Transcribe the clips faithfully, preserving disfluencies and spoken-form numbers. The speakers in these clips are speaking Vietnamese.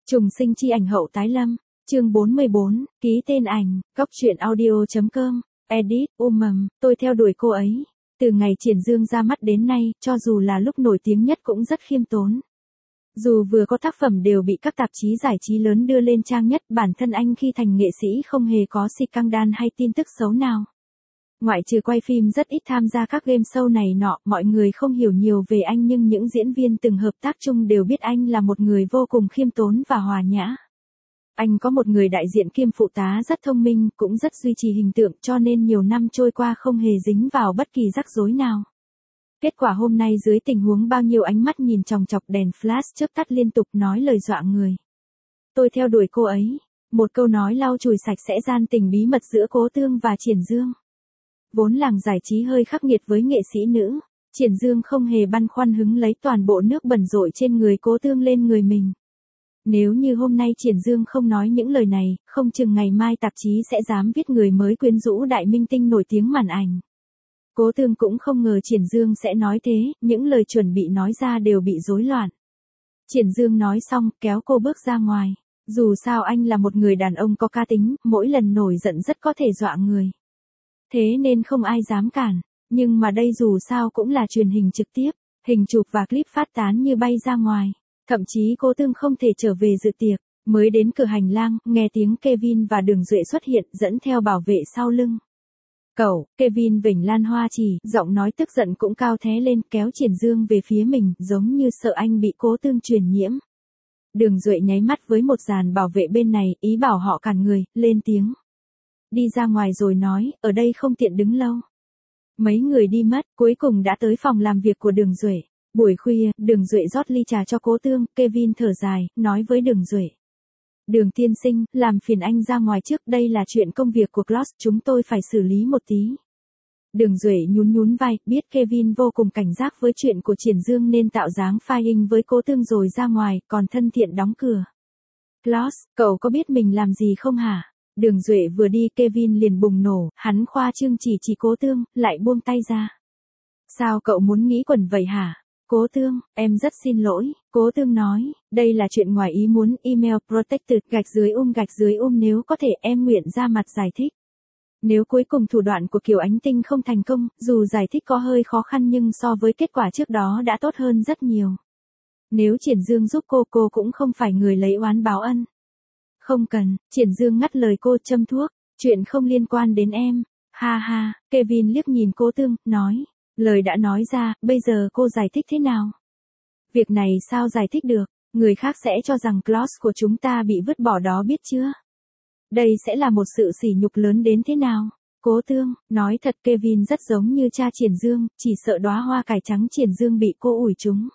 Trùng sinh chi ảnh hậu tái lâm, chương bốn mươi bốn, ký tên ảnh, góc truyện audio chấm com, edit, umầm, tôi theo đuổi cô ấy. Từ ngày Triển Dương ra mắt đến nay, cho dù là lúc nổi tiếng nhất cũng rất khiêm tốn. Dù vừa có tác phẩm đều bị các tạp chí giải trí lớn đưa lên trang nhất, bản thân anh khi thành nghệ sĩ không hề có scandal hay tin tức xấu nào. Ngoại trừ quay phim rất ít tham gia các game show này nọ, mọi người không hiểu nhiều về anh nhưng những diễn viên từng hợp tác chung đều biết anh là một người vô cùng khiêm tốn và hòa nhã. Anh có một người đại diện kiêm phụ tá rất thông minh, cũng rất duy trì hình tượng cho nên nhiều năm trôi qua không hề dính vào bất kỳ rắc rối nào. Kết quả hôm nay dưới tình huống bao nhiêu ánh mắt nhìn chòng chọc đèn flash chớp tắt liên tục nói lời dọa người. Tôi theo đuổi cô ấy. Một câu nói lau chùi sạch sẽ gian tình bí mật giữa Cố Tương và Triển Dương. Vốn làng giải trí hơi khắc nghiệt với nghệ sĩ nữ, Triển Dương không hề băn khoăn hứng lấy toàn bộ nước bẩn rội trên người Cố Tương lên người mình. Nếu như hôm nay Triển Dương không nói những lời này, không chừng ngày mai tạp chí sẽ dám viết người mới quyến rũ đại minh tinh nổi tiếng màn ảnh. Cố Tương cũng không ngờ Triển Dương sẽ nói thế, những lời chuẩn bị nói ra đều bị rối loạn. Triển Dương nói xong, kéo cô bước ra ngoài. Dù sao anh là một người đàn ông có cá tính, mỗi lần nổi giận rất có thể dọa người. Thế nên không ai dám cản, nhưng mà đây dù sao cũng là truyền hình trực tiếp, hình chụp và clip phát tán như bay ra ngoài. Thậm chí Cố Tương không thể trở về dự tiệc, mới đến cửa hành lang, nghe tiếng Kevin và Đường Duệ xuất hiện dẫn theo bảo vệ sau lưng. Cậu, Kevin vểnh lan hoa chỉ, giọng nói tức giận cũng cao thế lên kéo Triển Dương về phía mình, giống như sợ anh bị Cố Tương truyền nhiễm. Đường Duệ nháy mắt với một dàn bảo vệ bên này, ý bảo họ cản người, lên tiếng. Đi ra ngoài rồi nói, ở đây không tiện đứng lâu. Mấy người đi mất, cuối cùng đã tới phòng làm việc của Đường Duệ. Buổi khuya, Đường Duệ rót ly trà cho Cố Tương, Kevin thở dài, nói với Đường Duệ. Đường tiên sinh, làm phiền anh ra ngoài trước, đây là chuyện công việc của Closs, chúng tôi phải xử lý một tí. Đường Duệ nhún nhún vai, biết Kevin vô cùng cảnh giác với chuyện của Triển Dương nên tạo dáng phai hình với Cố Tương rồi ra ngoài, còn thân thiện đóng cửa. Closs, cậu có biết mình làm gì không hả? Đường Duệ vừa đi Kevin liền bùng nổ, hắn khoa trương chỉ chỉ Cố Tương, lại buông tay ra. Sao cậu muốn nghĩ quẩn vậy hả? Cố Tương, em rất xin lỗi, Cố Tương nói, đây là chuyện ngoài ý muốn, email protected gạch dưới um gạch dưới um nếu có thể em nguyện ra mặt giải thích. Nếu cuối cùng thủ đoạn của Kiều Ánh Tinh không thành công, dù giải thích có hơi khó khăn nhưng so với kết quả trước đó đã tốt hơn rất nhiều. Nếu Triển Dương giúp cô, cô cũng không phải người lấy oán báo ân. Không cần, Triển Dương ngắt lời cô châm thuốc, chuyện không liên quan đến em. Ha ha, Kevin liếc nhìn Cố Tương, nói. Lời đã nói ra, bây giờ cô giải thích thế nào? Việc này sao giải thích được, người khác sẽ cho rằng Closs của chúng ta bị vứt bỏ đó biết chưa? Đây sẽ là một sự sỉ nhục lớn đến thế nào? Cố Tương, nói thật Kevin rất giống như cha Triển Dương, chỉ sợ đóa hoa cải trắng Triển Dương bị cô ủi trúng.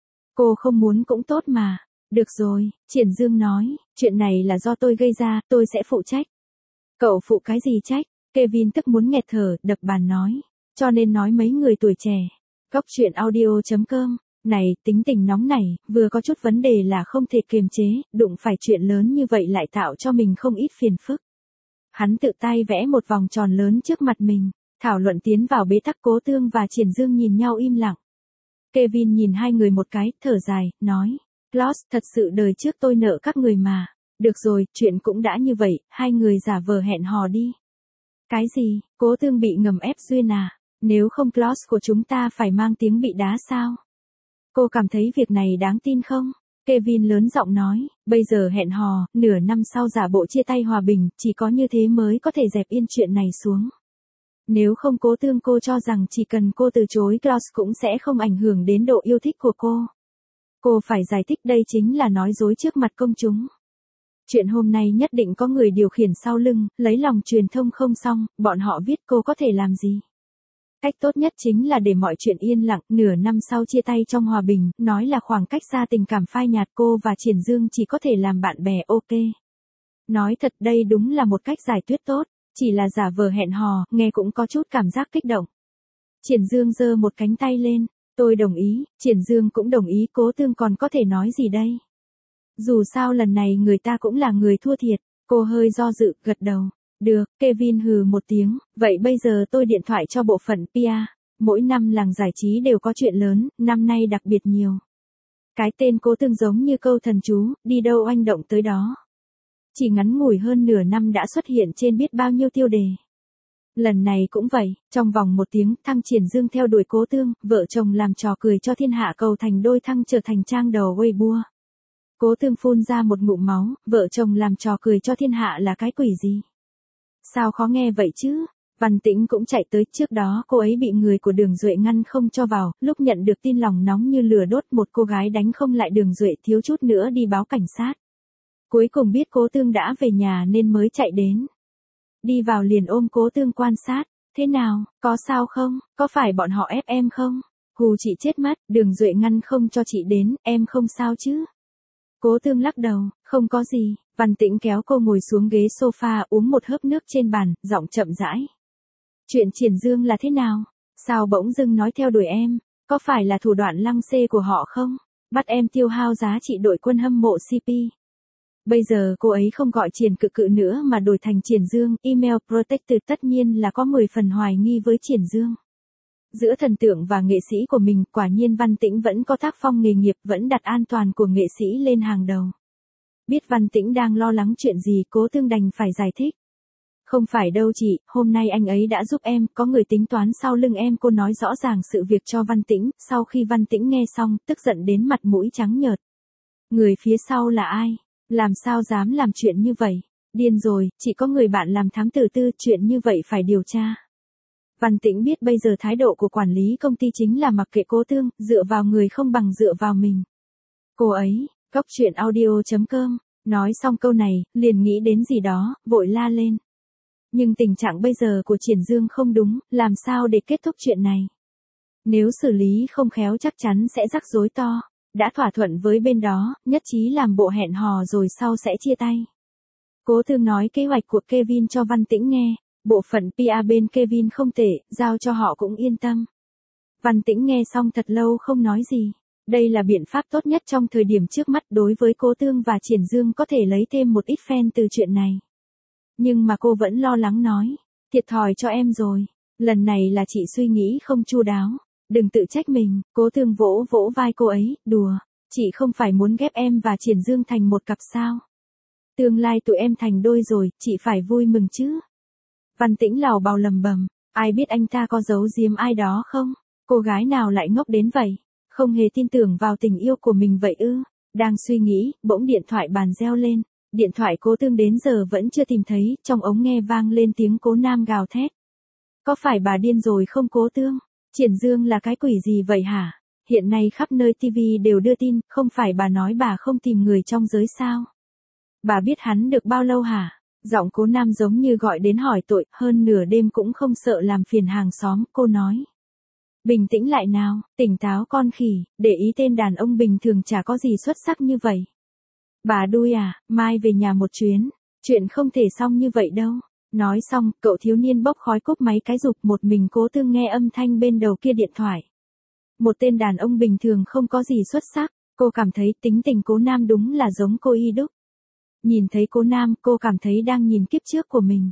Cô không muốn cũng tốt mà. Được rồi, Triển Dương nói, chuyện này là do tôi gây ra, tôi sẽ phụ trách. Cậu phụ cái gì trách? Kevin tức muốn nghẹt thở, đập bàn nói. Cho nên nói mấy người tuổi trẻ. Góc truyện audio chấm com. Này, tính tình nóng này, vừa có chút vấn đề là không thể kiềm chế, đụng phải chuyện lớn như vậy lại tạo cho mình không ít phiền phức. Hắn tự tay vẽ một vòng tròn lớn trước mặt mình, thảo luận tiến vào bế tắc. Cố Tương và Triển Dương nhìn nhau im lặng. Kevin nhìn hai người một cái, thở dài, nói. Closs, thật sự đời trước tôi nợ các người mà. Được rồi, chuyện cũng đã như vậy, hai người giả vờ hẹn hò đi. Cái gì, Cố Tương bị ngầm ép duyên à? Nếu không Closs của chúng ta phải mang tiếng bị đá sao? Cô cảm thấy việc này đáng tin không? Kevin lớn giọng nói, bây giờ hẹn hò, nửa năm sau giả bộ chia tay hòa bình, chỉ có như thế mới có thể dẹp yên chuyện này xuống. Nếu không Cố Tương cô cho rằng chỉ cần cô từ chối Closs cũng sẽ không ảnh hưởng đến độ yêu thích của cô. Cô phải giải thích đây chính là nói dối trước mặt công chúng. Chuyện hôm nay nhất định có người điều khiển sau lưng, lấy lòng truyền thông không xong, bọn họ viết cô có thể làm gì. Cách tốt nhất chính là để mọi chuyện yên lặng, nửa năm sau chia tay trong hòa bình, nói là khoảng cách xa tình cảm phai nhạt, cô và Triển Dương chỉ có thể làm bạn bè ok. Nói thật đây đúng là một cách giải quyết tốt, chỉ là giả vờ hẹn hò, nghe cũng có chút cảm giác kích động. Triển Dương giơ một cánh tay lên, tôi đồng ý, Triển Dương cũng đồng ý. Cố Tương còn có thể nói gì đây? Dù sao lần này người ta cũng là người thua thiệt, cô hơi do dự, gật đầu. Được, Kevin hừ một tiếng, vậy bây giờ tôi điện thoại cho bộ phận pê e rờ. Mỗi năm làng giải trí đều có chuyện lớn, năm nay đặc biệt nhiều. Cái tên Cố Tương giống như câu thần chú, đi đâu oanh động tới đó. Chỉ ngắn ngủi hơn nửa năm đã xuất hiện trên biết bao nhiêu tiêu đề. Lần này cũng vậy, trong vòng một tiếng, Thăng Triển Dương theo đuổi Cố Tương, vợ chồng làm trò cười cho thiên hạ cầu thành đôi Thăng trở thành trang đầu Weibo. Cố Tương phun ra một ngụm máu, vợ chồng làm trò cười cho thiên hạ là cái quỷ gì? Sao khó nghe vậy chứ? Văn Tĩnh cũng chạy tới, trước đó cô ấy bị người của Đường Duệ ngăn không cho vào, lúc nhận được tin lòng nóng như lửa đốt, một cô gái đánh không lại Đường Duệ, thiếu chút nữa đi báo cảnh sát. Cuối cùng biết Cố Tương đã về nhà nên mới chạy đến. Đi vào liền ôm Cố Tương quan sát, thế nào, có sao không, có phải bọn họ ép em không? Hù chị chết mất, Đường Duệ ngăn không cho chị đến, em không sao chứ? Cố Tương lắc đầu, không có gì. Văn Tĩnh kéo cô ngồi xuống ghế sofa uống một hớp nước trên bàn, giọng chậm rãi. Chuyện Triển Dương là thế nào? Sao bỗng dưng nói theo đuổi em? Có phải là thủ đoạn lăng xê của họ không? Bắt em tiêu hao giá trị đội quân hâm mộ xê pê. Bây giờ cô ấy không gọi Triển Cự Cự nữa mà đổi thành Triển Dương, email protected, tất nhiên là có mười phần hoài nghi với Triển Dương. Giữa thần tượng và nghệ sĩ của mình, quả nhiên Văn Tĩnh vẫn có tác phong nghề nghiệp, vẫn đặt an toàn của nghệ sĩ lên hàng đầu. Biết Văn Tĩnh đang lo lắng chuyện gì, Cố Tương đành phải giải thích. Không phải đâu chị, hôm nay anh ấy đã giúp em, có người tính toán sau lưng em, cô nói rõ ràng sự việc cho Văn Tĩnh, sau khi Văn Tĩnh nghe xong, tức giận đến mặt mũi trắng nhợt. Người phía sau là ai? Làm sao dám làm chuyện như vậy? Điên rồi, chỉ có người bạn làm thám tử tư, chuyện như vậy phải điều tra. Văn Tĩnh biết bây giờ thái độ của quản lý công ty chính là mặc kệ Cố Tương, dựa vào người không bằng dựa vào mình. Cô ấy, Cóc Truyện Audio chấm com, nói xong câu này, liền nghĩ đến gì đó, vội la lên. Nhưng tình trạng bây giờ của Triển Dương không đúng, làm sao để kết thúc chuyện này? Nếu xử lý không khéo chắc chắn sẽ rắc rối to. Đã thỏa thuận với bên đó, nhất trí làm bộ hẹn hò rồi sau sẽ chia tay. Cố Tương nói kế hoạch của Kevin cho Văn Tĩnh nghe. Bộ phận pê e bên Kevin không tệ, giao cho họ cũng yên tâm. Văn Tĩnh nghe xong thật lâu không nói gì. Đây là biện pháp tốt nhất trong thời điểm trước mắt đối với Cố Tương và Triển Dương, có thể lấy thêm một ít fan từ chuyện này. Nhưng mà cô vẫn lo lắng nói, thiệt thòi cho em rồi. Lần này là chị suy nghĩ không chu đáo. Đừng tự trách mình. Cố Tương vỗ vỗ vai cô ấy, đùa. Chị không phải muốn ghép em và Triển Dương thành một cặp sao? Tương lai tụi em thành đôi rồi, chị phải vui mừng chứ. Văn Tĩnh lào bào lầm bầm, ai biết anh ta có giấu giếm ai đó không? Cô gái nào lại ngốc đến vậy? Không hề tin tưởng vào tình yêu của mình vậy ư? Đang suy nghĩ, bỗng điện thoại bàn reo lên. Điện thoại Cố Tương đến giờ vẫn chưa tìm thấy, trong ống nghe vang lên tiếng Cố Nam gào thét. Có phải bà điên rồi không Cố Tương? Triển Dương là cái quỷ gì vậy hả? Hiện nay khắp nơi ti vi đều đưa tin, không phải bà nói bà không tìm người trong giới sao? Bà biết hắn được bao lâu hả? Giọng Cố Nam giống như gọi đến hỏi tội, hơn nửa đêm cũng không sợ làm phiền hàng xóm, cô nói. Bình tĩnh lại nào, tỉnh táo con khỉ, để ý tên đàn ông bình thường chả có gì xuất sắc như vậy. Bà đuôi à, mai về nhà một chuyến, chuyện không thể xong như vậy đâu. Nói xong, cậu thiếu niên bốc khói cúp máy cái rụp, một mình Cố Tương nghe âm thanh bên đầu kia điện thoại. Một tên đàn ông bình thường không có gì xuất sắc, cô cảm thấy tính tình Cố Nam đúng là giống cô y đúc. Nhìn thấy Cố Nam, cô cảm thấy đang nhìn kiếp trước của mình.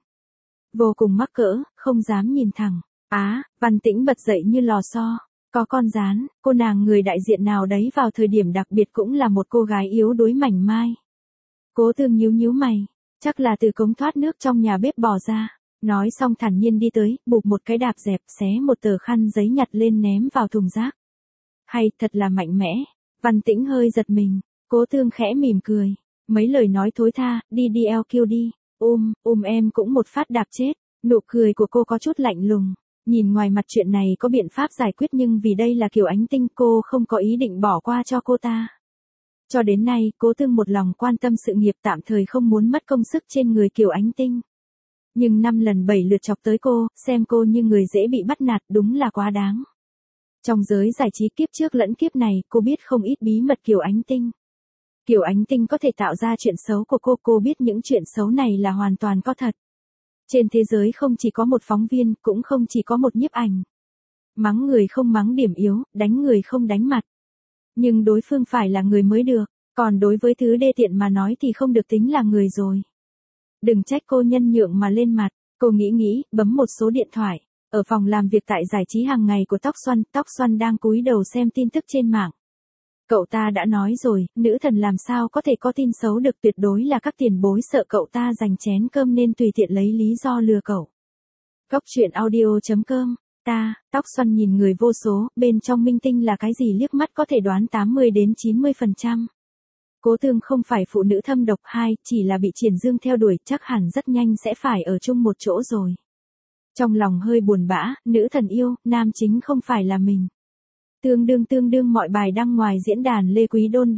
Vô cùng mắc cỡ, không dám nhìn thẳng. Á, Văn Tĩnh bật dậy như lò xo. Có con rán, cô nàng người đại diện nào đấy vào thời điểm đặc biệt cũng là một cô gái yếu đuối mảnh mai. Cố Tương nhíu nhíu mày, chắc là từ cống thoát nước trong nhà bếp bò ra. Nói xong thản nhiên đi tới, bụp một cái đạp dẹp, xé một tờ khăn giấy nhặt lên ném vào thùng rác. Hay, thật là mạnh mẽ. Văn Tĩnh hơi giật mình, Cố Tương khẽ mỉm cười. Mấy lời nói thối tha, đi đi eo kêu đi, um, um em cũng một phát đạp chết. Nụ cười của cô có chút lạnh lùng. Nhìn ngoài mặt chuyện này có biện pháp giải quyết, nhưng vì đây là Kiều Ánh Tinh, cô không có ý định bỏ qua cho cô ta. Cho đến nay, Cố Tương một lòng quan tâm sự nghiệp, tạm thời không muốn mất công sức trên người Kiều Ánh Tinh. Nhưng năm lần bảy lượt chọc tới cô, xem cô như người dễ bị bắt nạt, đúng là quá đáng. Trong giới giải trí kiếp trước lẫn kiếp này, cô biết không ít bí mật Kiều Ánh Tinh. Kiều Ánh Tinh có thể tạo ra chuyện xấu của cô, cô biết những chuyện xấu này là hoàn toàn có thật. Trên thế giới không chỉ có một phóng viên, cũng không chỉ có một nhiếp ảnh. Mắng người không mắng điểm yếu, đánh người không đánh mặt. Nhưng đối phương phải là người mới được, còn đối với thứ đê tiện mà nói thì không được tính là người rồi. Đừng trách cô nhân nhượng mà lên mặt, cô nghĩ nghĩ, bấm một số điện thoại. Ở phòng làm việc tại giải trí hàng ngày của Tóc Xuân, Tóc Xuân đang cúi đầu xem tin tức trên mạng. Cậu ta đã nói rồi, nữ thần làm sao có thể có tin xấu được, tuyệt đối là các tiền bối sợ cậu ta giành chén cơm nên tùy tiện lấy lý do lừa cậu. Cốc truyện audio chấm com. Ta, tóc xoăn nhìn người vô số, bên trong minh tinh là cái gì liếc mắt có thể đoán tám mươi đến chín mươi phần trăm. Cố Tương không phải phụ nữ thâm độc, hai, chỉ là bị Triển Dương theo đuổi, chắc hẳn rất nhanh sẽ phải ở chung một chỗ rồi. Trong lòng hơi buồn bã, nữ thần yêu, nam chính không phải là mình. Tương đương tương đương mọi bài đăng ngoài diễn đàn Lê Quý Đôn D.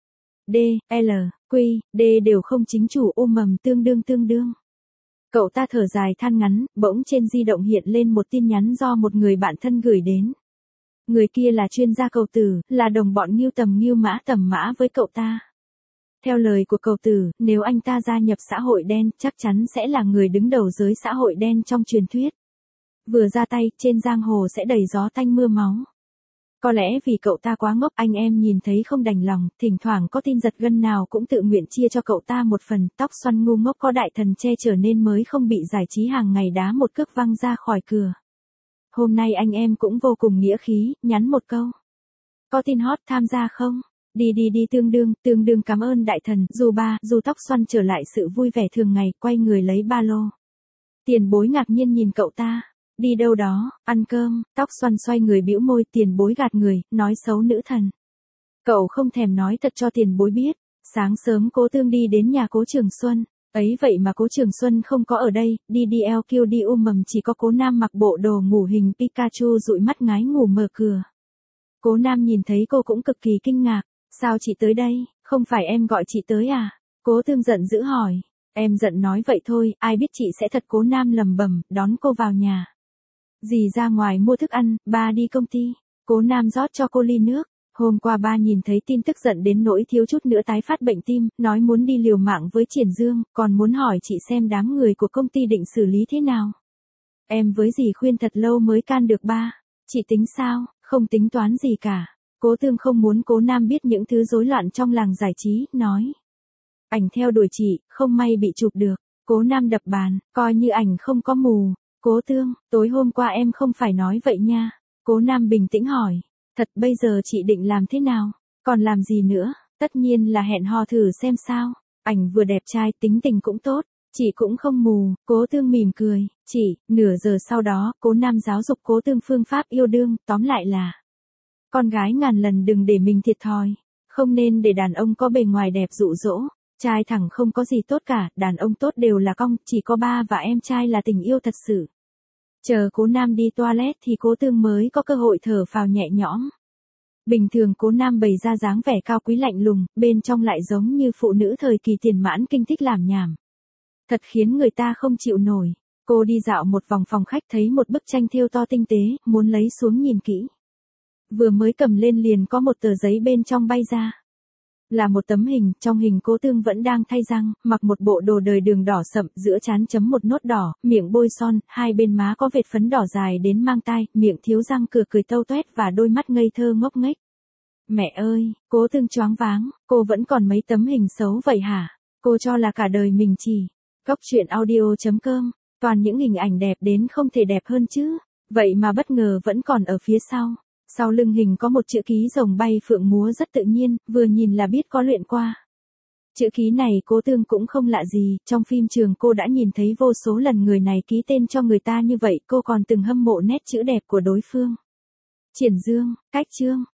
D, L, Q, D đều không chính chủ, ôm mầm tương đương tương đương. Cậu ta thở dài than ngắn, bỗng trên di động hiện lên một tin nhắn do một người bạn thân gửi đến. Người kia là chuyên gia cầu tử, là đồng bọn Ngưu Tầm Ngưu Mã Tầm Mã với cậu ta. Theo lời của cầu tử, nếu anh ta gia nhập xã hội đen, chắc chắn sẽ là người đứng đầu giới xã hội đen trong truyền thuyết. Vừa ra tay, trên giang hồ sẽ đầy gió tanh mưa máu. Có lẽ vì cậu ta quá ngốc, anh em nhìn thấy không đành lòng, thỉnh thoảng có tin giật gân nào cũng tự nguyện chia cho cậu ta một phần. Tóc xoăn ngu ngốc có đại thần che chở nên mới không bị giải trí hàng ngày đá một cước văng ra khỏi cửa. Hôm nay anh em cũng vô cùng nghĩa khí, nhắn một câu. Có tin hot tham gia không? Đi đi đi tương đương, tương đương cảm ơn đại thần, dù ba, dù tóc xoăn trở lại sự vui vẻ thường ngày, quay người lấy ba lô. Tiền bối ngạc nhiên nhìn cậu ta. Đi đâu đó, ăn cơm, tóc xoăn xoay người bĩu môi, tiền bối gạt người, nói xấu nữ thần. Cậu không thèm nói thật cho tiền bối biết. Sáng sớm Cố Tương đi đến nhà Cố Trường Xuân, ấy vậy mà Cố Trường Xuân không có ở đây, đi đi eo kêu đi ôm mầm, chỉ có Cố Nam mặc bộ đồ ngủ hình Pikachu dụi mắt ngái ngủ mở cửa. Cố Nam nhìn thấy cô cũng cực kỳ kinh ngạc, sao chị tới đây, không phải em gọi chị tới à? Cố Tương giận dữ hỏi, em giận nói vậy thôi, ai biết chị sẽ thật. Cố Nam lầm bầm, đón cô vào nhà. Dì ra ngoài mua thức ăn, ba đi công ty. Cố Nam rót cho cô ly nước. Hôm qua ba nhìn thấy tin tức giận đến nỗi thiếu chút nữa tái phát bệnh tim, nói muốn đi liều mạng với Triển Dương, còn muốn hỏi chị xem đám người của công ty định xử lý thế nào. Em với dì khuyên thật lâu mới can được ba. Chị tính sao? Không tính toán gì cả. Cố Tương không muốn Cố Nam biết những thứ rối loạn trong làng giải trí, nói. Ảnh theo đuổi chị, không may bị chụp được. Cố Nam đập bàn, coi như ảnh không có mù. Cố Tương, tối hôm qua em không phải nói vậy nha. Cố Nam bình tĩnh hỏi. Thật, bây giờ chị định làm thế nào? Còn làm gì nữa? Tất nhiên là hẹn hò thử xem sao. Ảnh vừa đẹp trai, tính tình cũng tốt. Chị cũng không mù. Cố Tương mỉm cười. Chị, nửa giờ sau đó, Cố Nam giáo dục Cố Tương phương pháp yêu đương, tóm lại là. Con gái ngàn lần đừng để mình thiệt thòi. Không nên để đàn ông có bề ngoài đẹp dụ dỗ. Trai thẳng không có gì tốt cả, đàn ông tốt đều là cong, chỉ có ba và em trai là tình yêu thật sự. Chờ Cố Nam đi toilet thì Cố Tương mới có cơ hội thở phào nhẹ nhõm. Bình thường Cố Nam bày ra dáng vẻ cao quý lạnh lùng, bên trong lại giống như phụ nữ thời kỳ tiền mãn kinh thích làm nhảm. Thật khiến người ta không chịu nổi. Cô đi dạo một vòng phòng khách thấy một bức tranh thêu to tinh tế, muốn lấy xuống nhìn kỹ. Vừa mới cầm lên liền có một tờ giấy bên trong bay ra. Là một tấm hình, trong hình Cố Tương vẫn đang thay răng, mặc một bộ đồ đời đường đỏ sậm, giữa trán chấm một nốt đỏ, miệng bôi son, hai bên má có vệt phấn đỏ dài đến mang tai, miệng thiếu răng cửa cười tâu toét và đôi mắt ngây thơ ngốc nghếch. Mẹ ơi, Cố Tương choáng váng, cô vẫn còn mấy tấm hình xấu vậy hả? Cô cho là cả đời mình chỉ. Cốc truyện audio chấm com, toàn những hình ảnh đẹp đến không thể đẹp hơn chứ. Vậy mà bất ngờ vẫn còn ở phía sau. Sau lưng hình có một chữ ký rồng bay phượng múa rất tự nhiên, vừa nhìn là biết có luyện qua. Chữ ký này Cố Tương cũng không lạ gì, trong phim trường cô đã nhìn thấy vô số lần người này ký tên cho người ta như vậy, cô còn từng hâm mộ nét chữ đẹp của đối phương. Triển Dương, Cách Chương,